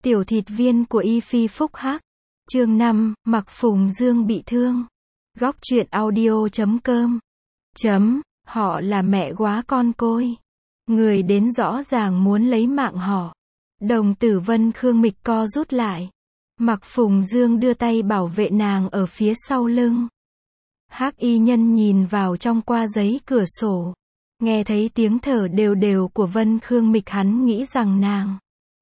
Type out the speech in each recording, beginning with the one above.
Tiểu thịt viên của Y Phi Phúc Hắc. Chương 5, Mạc Phùng Dương bị thương. Góc truyện audio.com. Họ là mẹ góa con côi. Người đến rõ ràng muốn lấy mạng họ. Đồng tử Vân Khương Mịch co rút lại. Mạc Phùng Dương đưa tay bảo vệ nàng ở phía sau lưng. Hắc y nhân nhìn vào trong qua giấy cửa sổ. Nghe thấy tiếng thở đều đều của Vân Khương Mịch, hắn nghĩ rằng nàng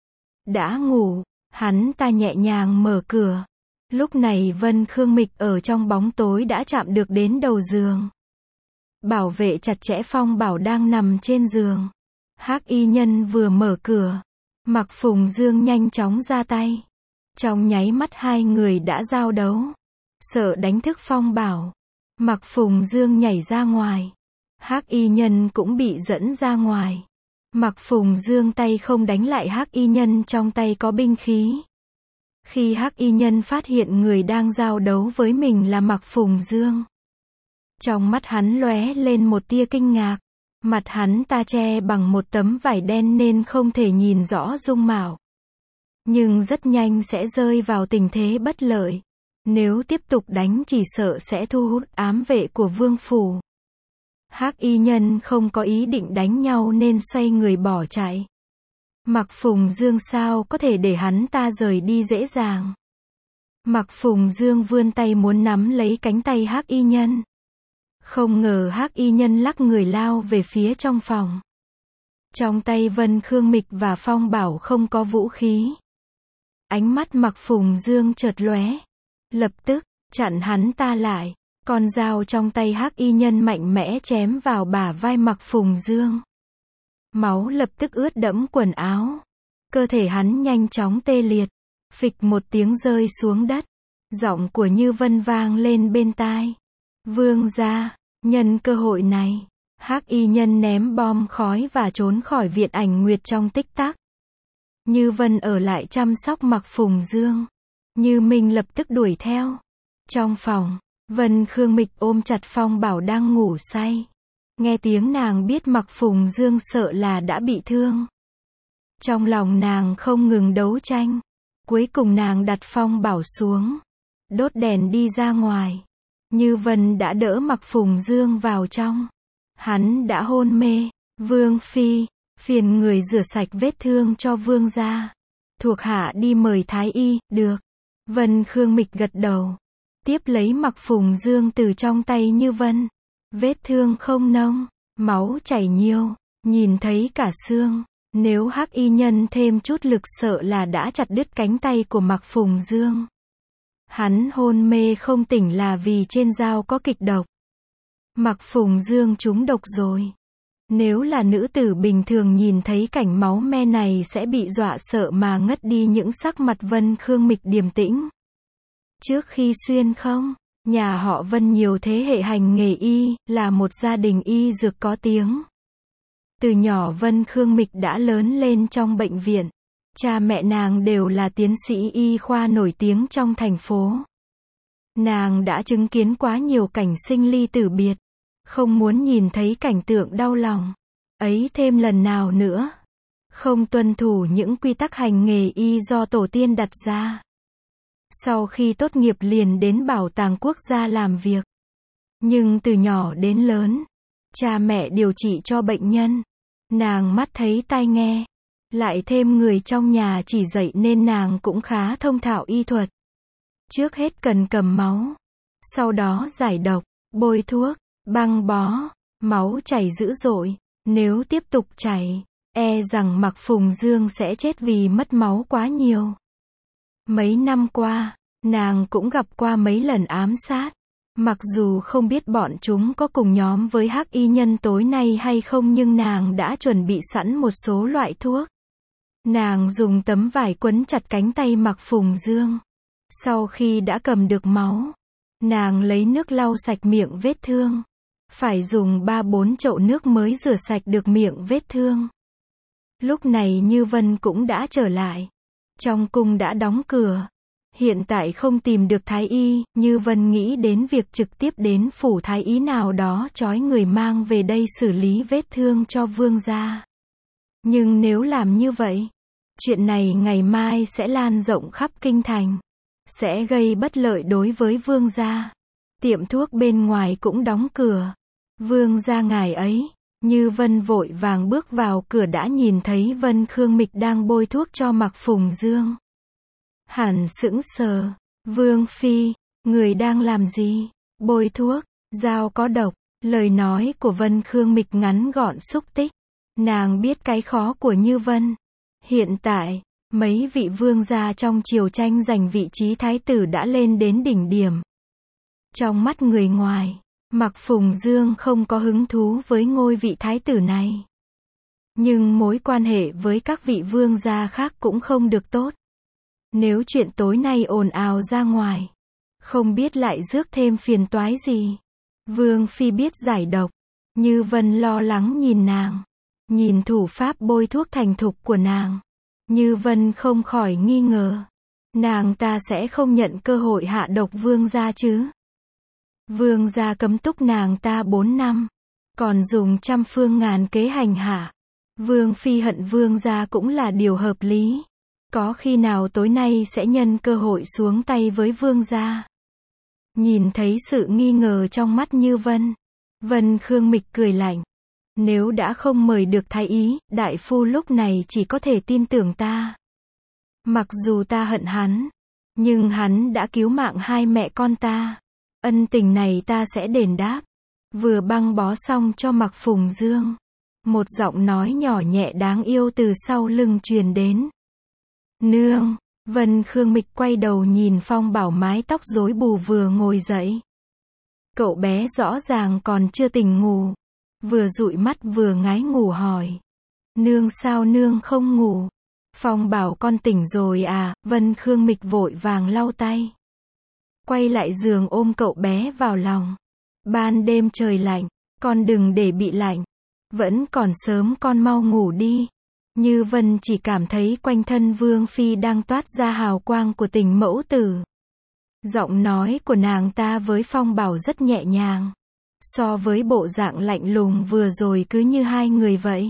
đã ngủ. Hắn ta nhẹ nhàng mở cửa. Lúc này Vân Khương Mịch ở trong bóng tối đã chạm được đến đầu giường. Bảo vệ chặt chẽ Phong Bảo đang nằm trên giường. Hắc y nhân vừa mở cửa, Mạc Phùng Dương nhanh chóng ra tay. Trong nháy mắt hai người đã giao đấu. Sợ đánh thức Phong Bảo, Mạc Phùng Dương nhảy ra ngoài. Hắc y nhân cũng bị dẫn ra ngoài. Mạc Phùng Dương tay không đánh lại hắc y nhân, trong tay có binh khí. Khi hắc y nhân phát hiện người đang giao đấu với mình là Mạc Phùng Dương, trong mắt hắn lóe lên một tia kinh ngạc. Mặt hắn ta che bằng một tấm vải đen nên không thể nhìn rõ dung mạo. Nhưng rất nhanh sẽ rơi vào tình thế bất lợi. Nếu tiếp tục đánh chỉ sợ sẽ thu hút ám vệ của vương phủ. Hắc y nhân không có ý định đánh nhau nên xoay người bỏ chạy. Mạc Phùng Dương sao có thể để hắn ta rời đi dễ dàng. Mạc Phùng Dương vươn tay muốn nắm lấy cánh tay hắc y nhân. Không ngờ hắc y nhân lắc người lao về phía trong phòng. Trong tay Vân Khương Mịch và Phong Bảo không có vũ khí. Ánh mắt Mạc Phùng Dương chợt lóe, lập tức chặn hắn ta lại. Con dao trong tay hắc y nhân mạnh mẽ chém vào bả vai Mạc Phùng Dương. Máu lập tức ướt đẫm quần áo. Cơ thể hắn nhanh chóng tê liệt. Phịch một tiếng rơi xuống đất. Giọng của Như Vân vang lên bên tai. Vương gia, nhân cơ hội này, hắc y nhân ném bom khói và trốn khỏi viện Ảnh Nguyệt trong tích tắc. Như Vân ở lại chăm sóc Mạc Phùng Dương. Như Minh lập tức đuổi theo. Trong phòng, Vân Khương Mịch ôm chặt Phong Bảo đang ngủ say. Nghe tiếng nàng biết Mạc Phùng Dương sợ là đã bị thương. Trong lòng nàng không ngừng đấu tranh. Cuối cùng nàng đặt Phong Bảo xuống, đốt đèn đi ra ngoài. Như Vân đã đỡ Mạc Phùng Dương vào trong. Hắn đã hôn mê. Vương phi, phiền người rửa sạch vết thương cho vương gia. Thuộc hạ đi mời thái y. Được. Vân Khương Mịch gật đầu. Tiếp lấy Mạc Phùng Dương từ trong tay Như Vân. Vết thương không nông, máu chảy nhiều, nhìn thấy cả xương. Nếu hắc y nhân thêm chút lực sợ là đã chặt đứt cánh tay của Mạc Phùng Dương. Hắn hôn mê không tỉnh là vì trên dao có kịch độc. Mạc Phùng Dương trúng độc rồi. Nếu là nữ tử bình thường nhìn thấy cảnh máu me này sẽ bị dọa sợ mà ngất đi. Những sắc mặt Vân Khương Mịch điềm tĩnh. Trước khi xuyên không, nhà họ Vân nhiều thế hệ hành nghề y, là một gia đình y dược có tiếng. Từ nhỏ Vân Khương Mịch đã lớn lên trong bệnh viện. Cha mẹ nàng đều là tiến sĩ y khoa nổi tiếng trong thành phố. Nàng đã chứng kiến quá nhiều cảnh sinh ly tử biệt. Không muốn nhìn thấy cảnh tượng đau lòng ấy thêm lần nào nữa. Không tuân thủ những quy tắc hành nghề y do tổ tiên đặt ra. Sau khi tốt nghiệp liền đến Bảo tàng Quốc gia làm việc. Nhưng từ nhỏ đến lớn, cha mẹ điều trị cho bệnh nhân. Nàng mắt thấy tai nghe. Lại thêm người trong nhà chỉ dạy nên nàng cũng khá thông thạo y thuật. Trước hết cần cầm máu. Sau đó giải độc, bôi thuốc, băng bó. Máu chảy dữ dội. Nếu tiếp tục chảy, e rằng Mạc Phùng Dương sẽ chết vì mất máu quá nhiều. Mấy năm qua, nàng cũng gặp qua mấy lần ám sát. Mặc dù không biết bọn chúng có cùng nhóm với hắc y nhân tối nay hay không nhưng nàng đã chuẩn bị sẵn một số loại thuốc. Nàng dùng tấm vải quấn chặt cánh tay Mạc Phùng Dương. Sau khi đã cầm được máu, nàng lấy nước lau sạch miệng vết thương. Phải dùng 3-4 chậu nước mới rửa sạch được miệng vết thương. Lúc này Như Vân cũng đã trở lại. Trong cung đã đóng cửa. Hiện tại không tìm được thái y, Như Vân nghĩ đến việc trực tiếp đến phủ thái y nào đó trói người mang về đây xử lý vết thương cho vương gia. Nhưng nếu làm như vậy, Chuyện này ngày mai sẽ lan rộng khắp kinh thành, sẽ gây bất lợi đối với vương gia. Tiệm thuốc bên ngoài cũng đóng cửa. Vương gia ngài ấy. Như Vân vội vàng bước vào cửa đã nhìn thấy Vân Khương Mịch đang bôi thuốc cho Mạc Phùng Dương. Hẳn sững sờ. Vương phi, người đang làm gì? Bôi thuốc, dao có độc. Lời nói của Vân Khương Mịch ngắn gọn xúc tích. Nàng biết cái khó của Như Vân. Hiện tại, mấy vị vương gia trong triều tranh giành vị trí thái tử đã lên đến đỉnh điểm. Trong mắt người ngoài, Mạc Phùng Dương không có hứng thú với ngôi vị thái tử này. Nhưng mối quan hệ với các vị vương gia khác cũng không được tốt. Nếu chuyện tối nay ồn ào ra ngoài, không biết lại rước thêm phiền toái gì. Vương phi biết giải độc. Như Vân lo lắng nhìn nàng. Nhìn thủ pháp bôi thuốc thành thục của nàng. Như Vân không khỏi nghi ngờ. Nàng ta sẽ không nhận cơ hội hạ độc vương gia chứ. Vương gia cấm túc nàng ta 4 năm. Còn dùng trăm phương ngàn kế hành hạ. Vương phi hận vương gia cũng là điều hợp lý. Có khi nào tối nay sẽ nhân cơ hội xuống tay với vương gia. Nhìn thấy sự nghi ngờ trong mắt Như Vân. Vân Khương Mịch cười lạnh. Nếu đã không mời được thái ý, đại phu lúc này chỉ có thể tin tưởng ta. Mặc dù ta hận hắn, nhưng hắn đã cứu mạng hai mẹ con ta. Ân tình này ta sẽ đền đáp. Vừa băng bó xong cho Mạc Phùng Dương. Một giọng nói nhỏ nhẹ đáng yêu từ sau lưng truyền đến. Nương. Vân Khương Mịch quay đầu nhìn Phong Bảo mái tóc rối bù vừa ngồi dậy. Cậu bé rõ ràng còn chưa tỉnh ngủ. Vừa dụi mắt vừa ngái ngủ hỏi. Nương sao nương không ngủ? Phong Bảo con tỉnh rồi à? Vân Khương Mịch vội vàng lau tay. Quay lại giường ôm cậu bé vào lòng. Ban đêm trời lạnh, con đừng để bị lạnh. Vẫn còn sớm con mau ngủ đi. Như Vân chỉ cảm thấy quanh thân Vương phi đang toát ra hào quang của tình mẫu tử. Giọng nói của nàng ta với Phong Bảo rất nhẹ nhàng. So với bộ dạng lạnh lùng vừa rồi cứ như hai người vậy.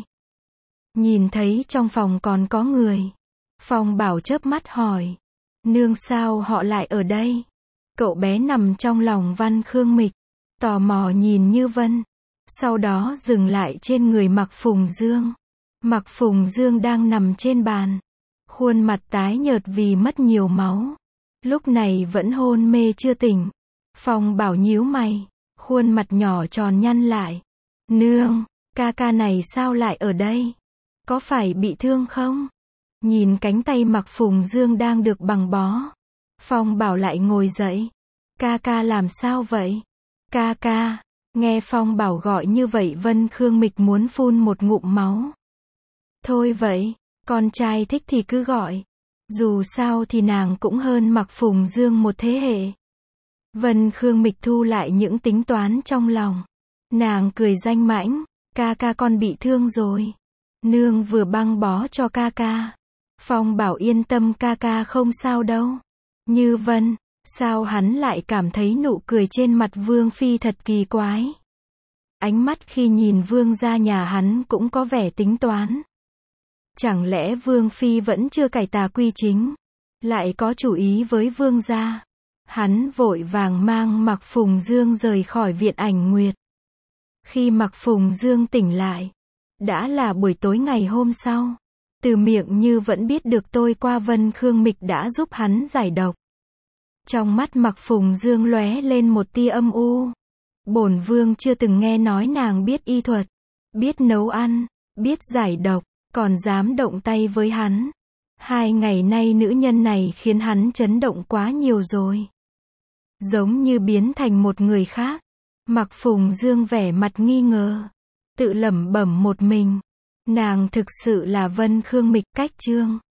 Nhìn thấy trong phòng còn có người. Phong Bảo chớp mắt hỏi. Nương sao họ lại ở đây? Cậu bé nằm trong lòng Văn Khương Mịch. Tò mò nhìn Như Vân. Sau đó dừng lại trên người Mạc Phùng Dương. Mạc Phùng Dương đang nằm trên bàn. Khuôn mặt tái nhợt vì mất nhiều máu. Lúc này vẫn hôn mê chưa tỉnh. Phong Bảo nhíu mày. Khuôn mặt nhỏ tròn nhăn lại. Nương, ca ca này sao lại ở đây? Có phải bị thương không? Nhìn cánh tay Mạc Phùng Dương đang được băng bó. Phong Bảo lại ngồi dậy. Ca ca làm sao vậy? Ca ca. Nghe Phong Bảo gọi như vậy Vân Khương Mịch muốn phun một ngụm máu. Thôi vậy, con trai thích thì cứ gọi. Dù sao thì nàng cũng hơn Mạc Phùng Dương một thế hệ. Vân Khương Mịch thu lại những tính toán trong lòng. Nàng cười danh mãnh. Ca ca con bị thương rồi. Nương vừa băng bó cho ca ca. Phong Bảo yên tâm ca ca không sao đâu. Như Vân, sao hắn lại cảm thấy nụ cười trên mặt Vương phi thật kỳ quái. Ánh mắt khi nhìn Vương gia nhà hắn cũng có vẻ tính toán. Chẳng lẽ Vương phi vẫn chưa cải tà quy chính, lại có chủ ý với Vương gia. Hắn vội vàng mang Mạc Phùng Dương rời khỏi viện Ảnh Nguyệt. Khi Mạc Phùng Dương tỉnh lại, đã là buổi tối ngày hôm sau. Từ miệng Như vẫn biết được tôi qua Vân Khương Mịch đã giúp hắn giải độc. Trong mắt Mạc Phùng Dương lóe lên một tia âm u. Bổn vương chưa từng nghe nói nàng biết y thuật, biết nấu ăn, biết giải độc, còn dám động tay với hắn. 2 ngày nay nữ nhân này khiến hắn chấn động quá nhiều rồi. Giống như biến thành một người khác. Mạc Phùng Dương vẻ mặt nghi ngờ. Tự lẩm bẩm một mình. Nàng thực sự là Vân Khương Mịch cách chương.